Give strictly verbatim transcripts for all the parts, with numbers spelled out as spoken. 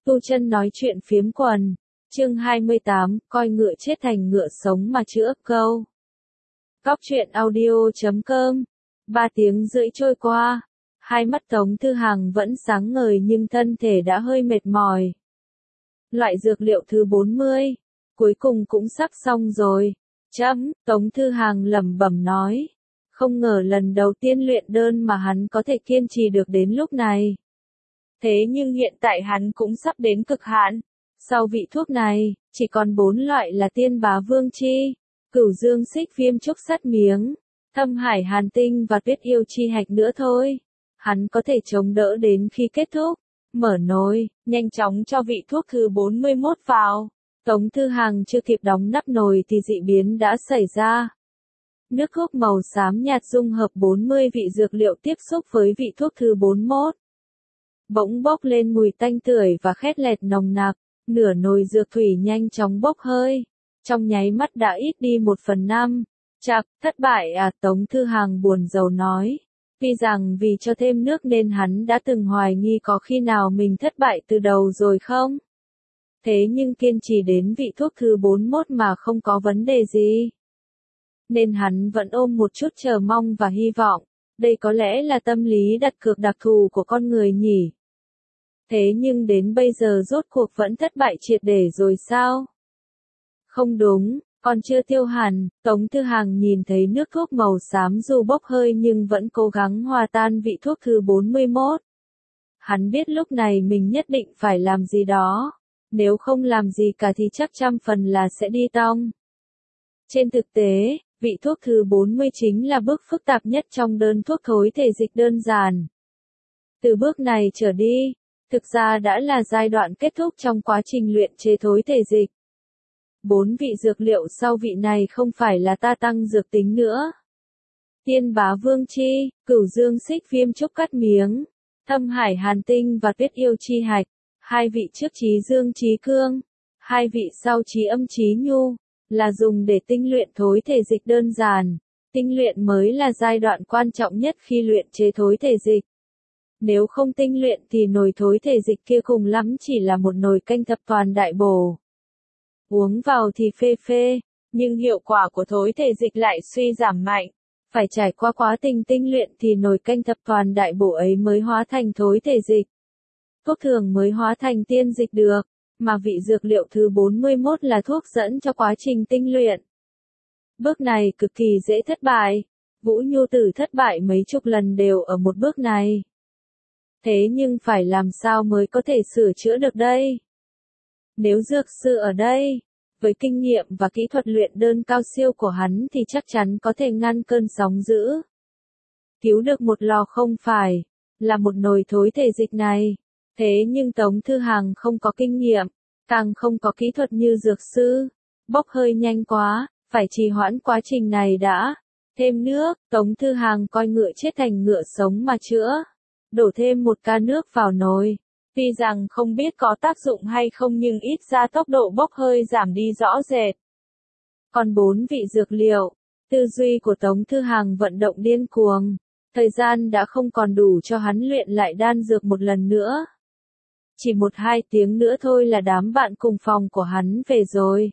Tu Chân nói chuyện phiếm quần, chương hai mươi tám, coi ngựa chết thành ngựa sống mà chữa câu. Góc truyện audio chấm com. Ba tiếng rưỡi trôi qua, hai mắt Tống Thư Hằng vẫn sáng ngời nhưng thân thể đã hơi mệt mỏi. Loại dược liệu thứ bốn mươi, cuối cùng cũng sắp xong rồi. Chấm, Tống Thư Hằng lẩm bẩm nói. Không ngờ lần đầu tiên luyện đơn mà hắn có thể kiên trì được đến lúc này. Thế nhưng hiện tại hắn cũng sắp đến cực hạn. Sau vị thuốc này, chỉ còn bốn loại là Tiên Bá Vương Chi, Cửu Dương Xích Viêm Trúc Sắt Miếng, Thâm Hải Hàn Tinh và Tuyết Yêu Chi Hạch nữa thôi. Hắn có thể chống đỡ đến khi kết thúc. Mở nồi, nhanh chóng cho vị thuốc thứ bốn mươi mốt vào. Tống Thư Hằng chưa kịp đóng nắp nồi thì dị biến đã xảy ra. Nước thuốc màu xám nhạt dung hợp bốn mươi vị dược liệu tiếp xúc với vị thuốc thứ bốn mươi mốt. Bỗng bốc lên mùi tanh tưởi và khét lẹt nồng nặc, nửa nồi dược thủy nhanh chóng bốc hơi, trong nháy mắt đã ít đi một phần năm. Chạc, thất bại à, Tống Thư Hằng buồn rầu nói. Tuy rằng vì cho thêm nước nên hắn đã từng hoài nghi có khi nào mình thất bại từ đầu rồi không? Thế nhưng kiên trì đến vị thuốc thứ bốn mươi mốt mà không có vấn đề gì. Nên hắn vẫn ôm một chút chờ mong và hy vọng. Đây có lẽ là tâm lý đặt cược đặc thù của con người nhỉ? Thế nhưng đến bây giờ rốt cuộc vẫn thất bại triệt để rồi sao? Không đúng, còn chưa tiêu hẳn. Tống Thư Hằng nhìn thấy nước thuốc màu xám dù bốc hơi nhưng vẫn cố gắng hòa tan vị thuốc thứ bốn mươi mốt. Hắn biết lúc này mình nhất định phải làm gì đó. Nếu không làm gì cả thì chắc trăm phần là sẽ đi tong. Trên thực tế, vị thuốc thứ bốn mươi chính là bước phức tạp nhất trong đơn thuốc thối thể dịch đơn giản. Từ bước này trở đi, thực ra đã là giai đoạn kết thúc trong quá trình luyện chế thối thể dịch. Bốn vị dược liệu sau vị này không phải là ta tăng dược tính nữa. Tiên Bá Vương Chi, Cửu Dương Xích Viêm Trúc Cắt Miếng, Thâm Hải Hàn Tinh và Tuyết Yêu Chi Hạch, hai vị trước trí dương trí cương, hai vị sau trí âm trí nhu, là dùng để tinh luyện thối thể dịch đơn giản. Tinh luyện mới là giai đoạn quan trọng nhất khi luyện chế thối thể dịch. Nếu không tinh luyện thì nồi thối thể dịch kia cùng lắm chỉ là một nồi canh thập toàn đại bổ. Uống vào thì phê phê, nhưng hiệu quả của thối thể dịch lại suy giảm mạnh. Phải trải qua quá trình tinh luyện thì nồi canh thập toàn đại bổ ấy mới hóa thành thối thể dịch. Thuốc thường mới hóa thành tiên dịch được, mà vị dược liệu thứ bốn mươi mốt là thuốc dẫn cho quá trình tinh luyện. Bước này cực kỳ dễ thất bại. Vũ Nhu Tử thất bại mấy chục lần đều ở một bước này. Thế nhưng phải làm sao mới có thể sửa chữa được đây? Nếu dược sư ở đây, với kinh nghiệm và kỹ thuật luyện đơn cao siêu của hắn thì chắc chắn có thể ngăn cơn sóng dữ. Cứu được một lò không phải là một nồi thối thể dịch này. Thế nhưng Tống Thư Hằng không có kinh nghiệm, càng không có kỹ thuật như dược sư. Bốc hơi nhanh quá, phải trì hoãn quá trình này đã. Thêm nước, Tống Thư Hằng coi ngựa chết thành ngựa sống mà chữa. Đổ thêm một ca nước vào nồi. Tuy rằng không biết có tác dụng hay không nhưng ít ra tốc độ bốc hơi giảm đi rõ rệt. Còn bốn vị dược liệu, tư duy của Tống Thư Hằng vận động điên cuồng. Thời gian đã không còn đủ cho hắn luyện lại đan dược một lần nữa. Chỉ một hai tiếng nữa thôi là đám bạn cùng phòng của hắn về rồi.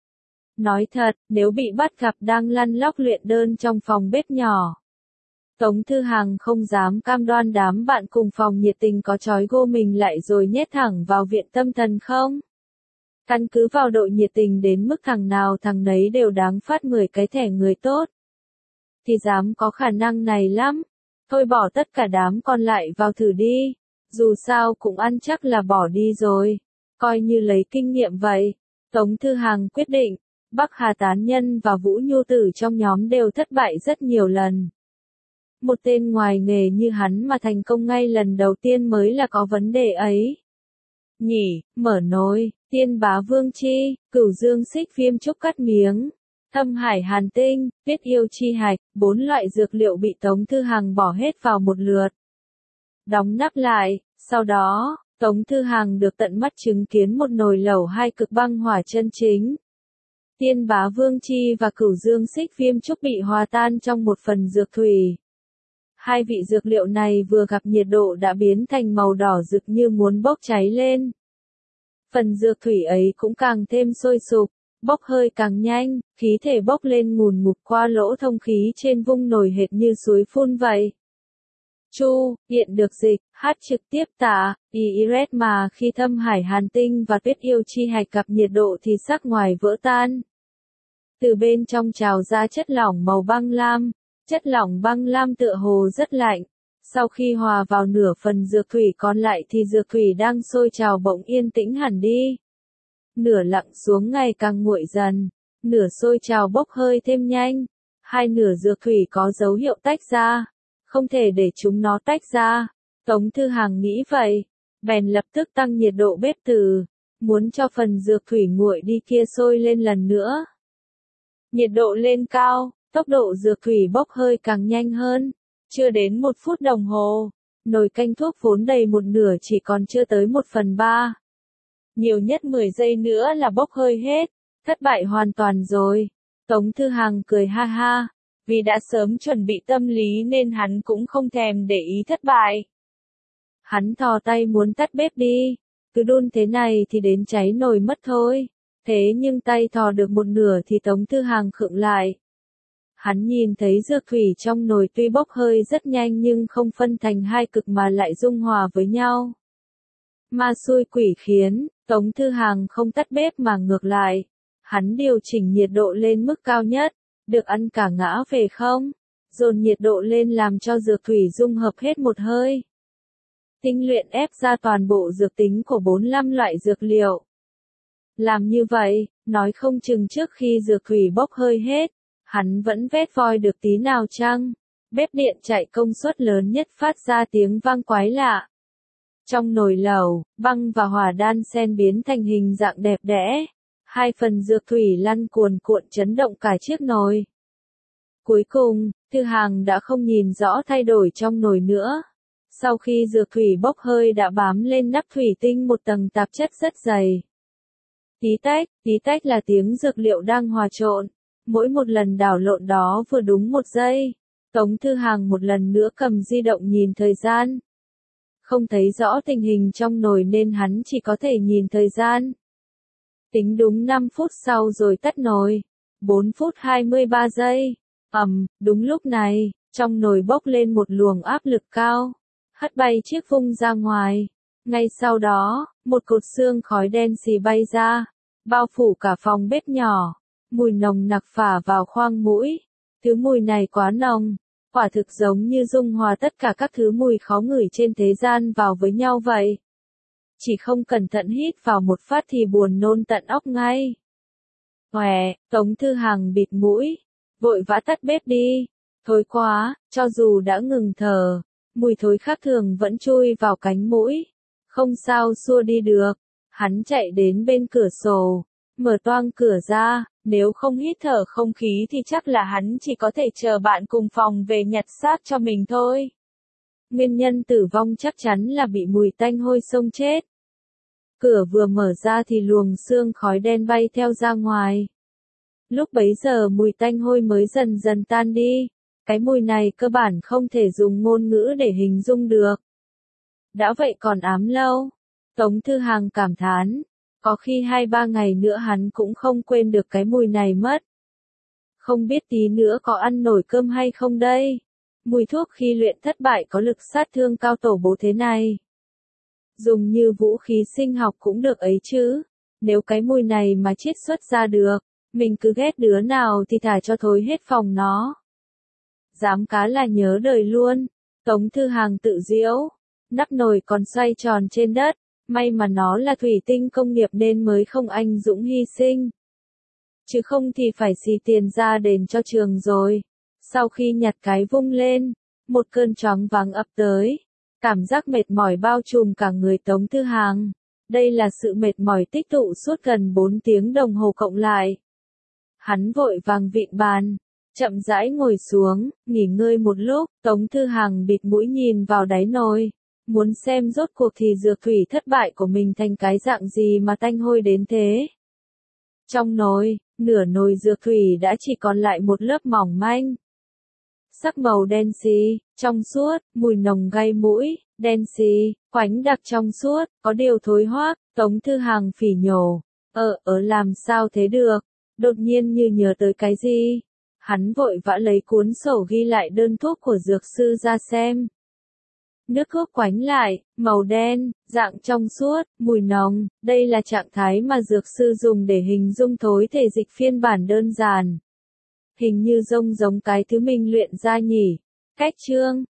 Nói thật, nếu bị bắt gặp đang lăn lóc luyện đơn trong phòng bếp nhỏ, Tống Thư Hằng không dám cam đoan đám bạn cùng phòng nhiệt tình có trói gô mình lại rồi nhét thẳng vào viện tâm thần không. Căn cứ vào độ nhiệt tình đến mức thằng nào thằng nấy đều đáng phát mười cái thẻ người tốt. Thì dám có khả năng này lắm. Thôi bỏ tất cả đám còn lại vào thử đi. Dù sao cũng ăn chắc là bỏ đi rồi. Coi như lấy kinh nghiệm vậy. Tống Thư Hằng quyết định. Bắc Hà Tán Nhân và Vũ Nhu Tử trong nhóm đều thất bại rất nhiều lần. Một tên ngoài nghề như hắn mà thành công ngay lần đầu tiên mới là có vấn đề ấy. Nhỉ, mở nồi, Tiên Bá Vương Chi, Cửu Dương Xích Viêm Trúc Cắt Miếng, Thâm Hải Hàn Tinh, Tuyết Yêu Chi Hạch, bốn loại dược liệu bị Tống Thư Hằng bỏ hết vào một lượt. Đóng nắp lại, sau đó, Tống Thư Hằng được tận mắt chứng kiến một nồi lẩu hai cực băng hỏa chân chính. Tiên Bá Vương Chi và Cửu Dương Xích Viêm Trúc bị hòa tan trong một phần dược thủy. Hai vị dược liệu này vừa gặp nhiệt độ đã biến thành màu đỏ rực như muốn bốc cháy lên. Phần dược thủy ấy cũng càng thêm sôi sục, bốc hơi càng nhanh, khí thể bốc lên ngùn ngụt qua lỗ thông khí trên vung nồi hệt như suối phun vậy. Chu, hiện được dịch, hát trực tiếp tả, i i rét mà khi thâm hải hàn tinh và tuyết yêu chi hạch gặp nhiệt độ thì sắc ngoài vỡ tan. Từ bên trong trào ra chất lỏng màu băng lam, chất lỏng băng lam tựa hồ rất lạnh. Sau khi hòa vào nửa phần dược thủy còn lại thì dược thủy đang sôi trào bỗng yên tĩnh hẳn đi. Nửa lặng xuống ngày càng nguội dần, nửa sôi trào bốc hơi thêm nhanh. Hai nửa dược thủy có dấu hiệu tách ra. Không thể để chúng nó tách ra. Tống Thư Hàng nghĩ vậy. Bèn lập tức tăng nhiệt độ bếp từ. Muốn cho phần dược thủy nguội đi kia sôi lên lần nữa. Nhiệt độ lên cao, tốc độ dược thủy bốc hơi càng nhanh hơn. Chưa đến một phút đồng hồ, nồi canh thuốc vốn đầy một nửa chỉ còn chưa tới một phần ba. Nhiều nhất mười giây nữa là bốc hơi hết, thất bại hoàn toàn rồi. Tống Thư Hàng cười ha ha, vì đã sớm chuẩn bị tâm lý nên hắn cũng không thèm để ý thất bại. Hắn thò tay muốn tắt bếp đi, cứ đun thế này thì đến cháy nồi mất thôi. Thế nhưng tay thò được một nửa thì Tống Thư Hàng khựng lại. Hắn nhìn thấy dược thủy trong nồi tuy bốc hơi rất nhanh nhưng không phân thành hai cực mà lại dung hòa với nhau. Ma xui quỷ khiến, Tống Thư Hàng không tắt bếp mà ngược lại. Hắn điều chỉnh nhiệt độ lên mức cao nhất, được ăn cả ngã về không? Dồn nhiệt độ lên làm cho dược thủy dung hợp hết một hơi. Tinh luyện ép ra toàn bộ dược tính của bốn mươi lăm loại dược liệu. Làm như vậy, nói không chừng trước khi dược thủy bốc hơi hết, hắn vẫn vét voi được tí nào chăng? Bếp điện chạy công suất lớn nhất phát ra tiếng vang quái lạ. Trong nồi lẩu, băng và hỏa đan xen biến thành hình dạng đẹp đẽ. Hai phần dược thủy lăn cuồn cuộn chấn động cả chiếc nồi. Cuối cùng, Thư Hàng đã không nhìn rõ thay đổi trong nồi nữa. Sau khi dược thủy bốc hơi đã bám lên nắp thủy tinh một tầng tạp chất rất dày. Tí tách, tí tách là tiếng dược liệu đang hòa trộn. Mỗi một lần đảo lộn đó vừa đúng một giây. Tống Thư Hàng một lần nữa cầm di động nhìn thời gian. Không thấy rõ tình hình trong nồi nên hắn chỉ có thể nhìn thời gian. Tính đúng năm phút sau rồi tắt nồi. bốn phút hai mươi ba giây. Ầm, đúng lúc này, trong nồi bốc lên một luồng áp lực cao. Hất bay chiếc vung ra ngoài. Ngay sau đó, một cột xương khói đen xì bay ra. Bao phủ cả phòng bếp nhỏ. Mùi nồng nặc phả vào khoang mũi. Thứ mùi này quá nồng. Quả thực giống như dung hòa tất cả các thứ mùi khó ngửi trên thế gian vào với nhau vậy. Chỉ không cẩn thận hít vào một phát thì buồn nôn tận óc ngay. Hòe, Tống Thư Hàng bịt mũi. Vội vã tắt bếp đi. Thối quá, cho dù đã ngừng thở. Mùi thối khác thường vẫn chui vào cánh mũi. Không sao xua đi được. Hắn chạy đến bên cửa sổ. Mở toang cửa ra. Nếu không hít thở không khí thì chắc là hắn chỉ có thể chờ bạn cùng phòng về nhặt xác cho mình thôi. Nguyên nhân tử vong chắc chắn là bị mùi tanh hôi xông chết. Cửa vừa mở ra thì luồng sương khói đen bay theo ra ngoài. Lúc bấy giờ mùi tanh hôi mới dần dần tan đi. Cái mùi này cơ bản không thể dùng ngôn ngữ để hình dung được. Đã vậy còn ám lâu. Tống Thư Hàng cảm thán. Có khi hai ba ngày nữa hắn cũng không quên được cái mùi này mất. Không biết tí nữa có ăn nổi cơm hay không đây? Mùi thuốc khi luyện thất bại có lực sát thương cao tổ bố thế này. Dùng như vũ khí sinh học cũng được ấy chứ. Nếu cái mùi này mà chiết xuất ra được, mình cứ ghét đứa nào thì thả cho thối hết phòng nó. Dám cá là nhớ đời luôn. Tống Thư Hàng tự giễu. Nắp nồi còn xoay tròn trên đất. May mà nó là thủy tinh công nghiệp nên mới không anh dũng hy sinh. Chứ không thì phải xì tiền ra đền cho trường rồi. Sau khi nhặt cái vung lên, một cơn choáng váng ập tới. Cảm giác mệt mỏi bao trùm cả người Tống Thư Hàng. Đây là sự mệt mỏi tích tụ suốt gần bốn tiếng đồng hồ cộng lại. Hắn vội vàng vịn bàn, chậm rãi ngồi xuống, nghỉ ngơi một lúc. Tống Thư Hàng bịt mũi nhìn vào đáy nồi. Muốn xem rốt cuộc thì dược thủy thất bại của mình thành cái dạng gì mà tanh hôi đến thế. Trong nồi, nửa nồi dược thủy đã chỉ còn lại một lớp mỏng manh. Sắc màu đen xì, trong suốt, mùi nồng gây mũi, đen xì, Quánh đặc trong suốt, có điều thối hoác, Tống Thư Hàng phỉ nhổ. Ờ, ờ làm sao thế được? Đột nhiên như nhớ tới cái gì? Hắn vội vã lấy cuốn sổ ghi lại đơn thuốc của dược sư ra xem. Nước thuốc quánh lại, màu đen, dạng trong suốt, mùi nồng, đây là trạng thái mà dược sư dùng để hình dung thối thể dịch phiên bản đơn giản. Hình như rông giống cái thứ mình luyện ra nhỉ. Cách chương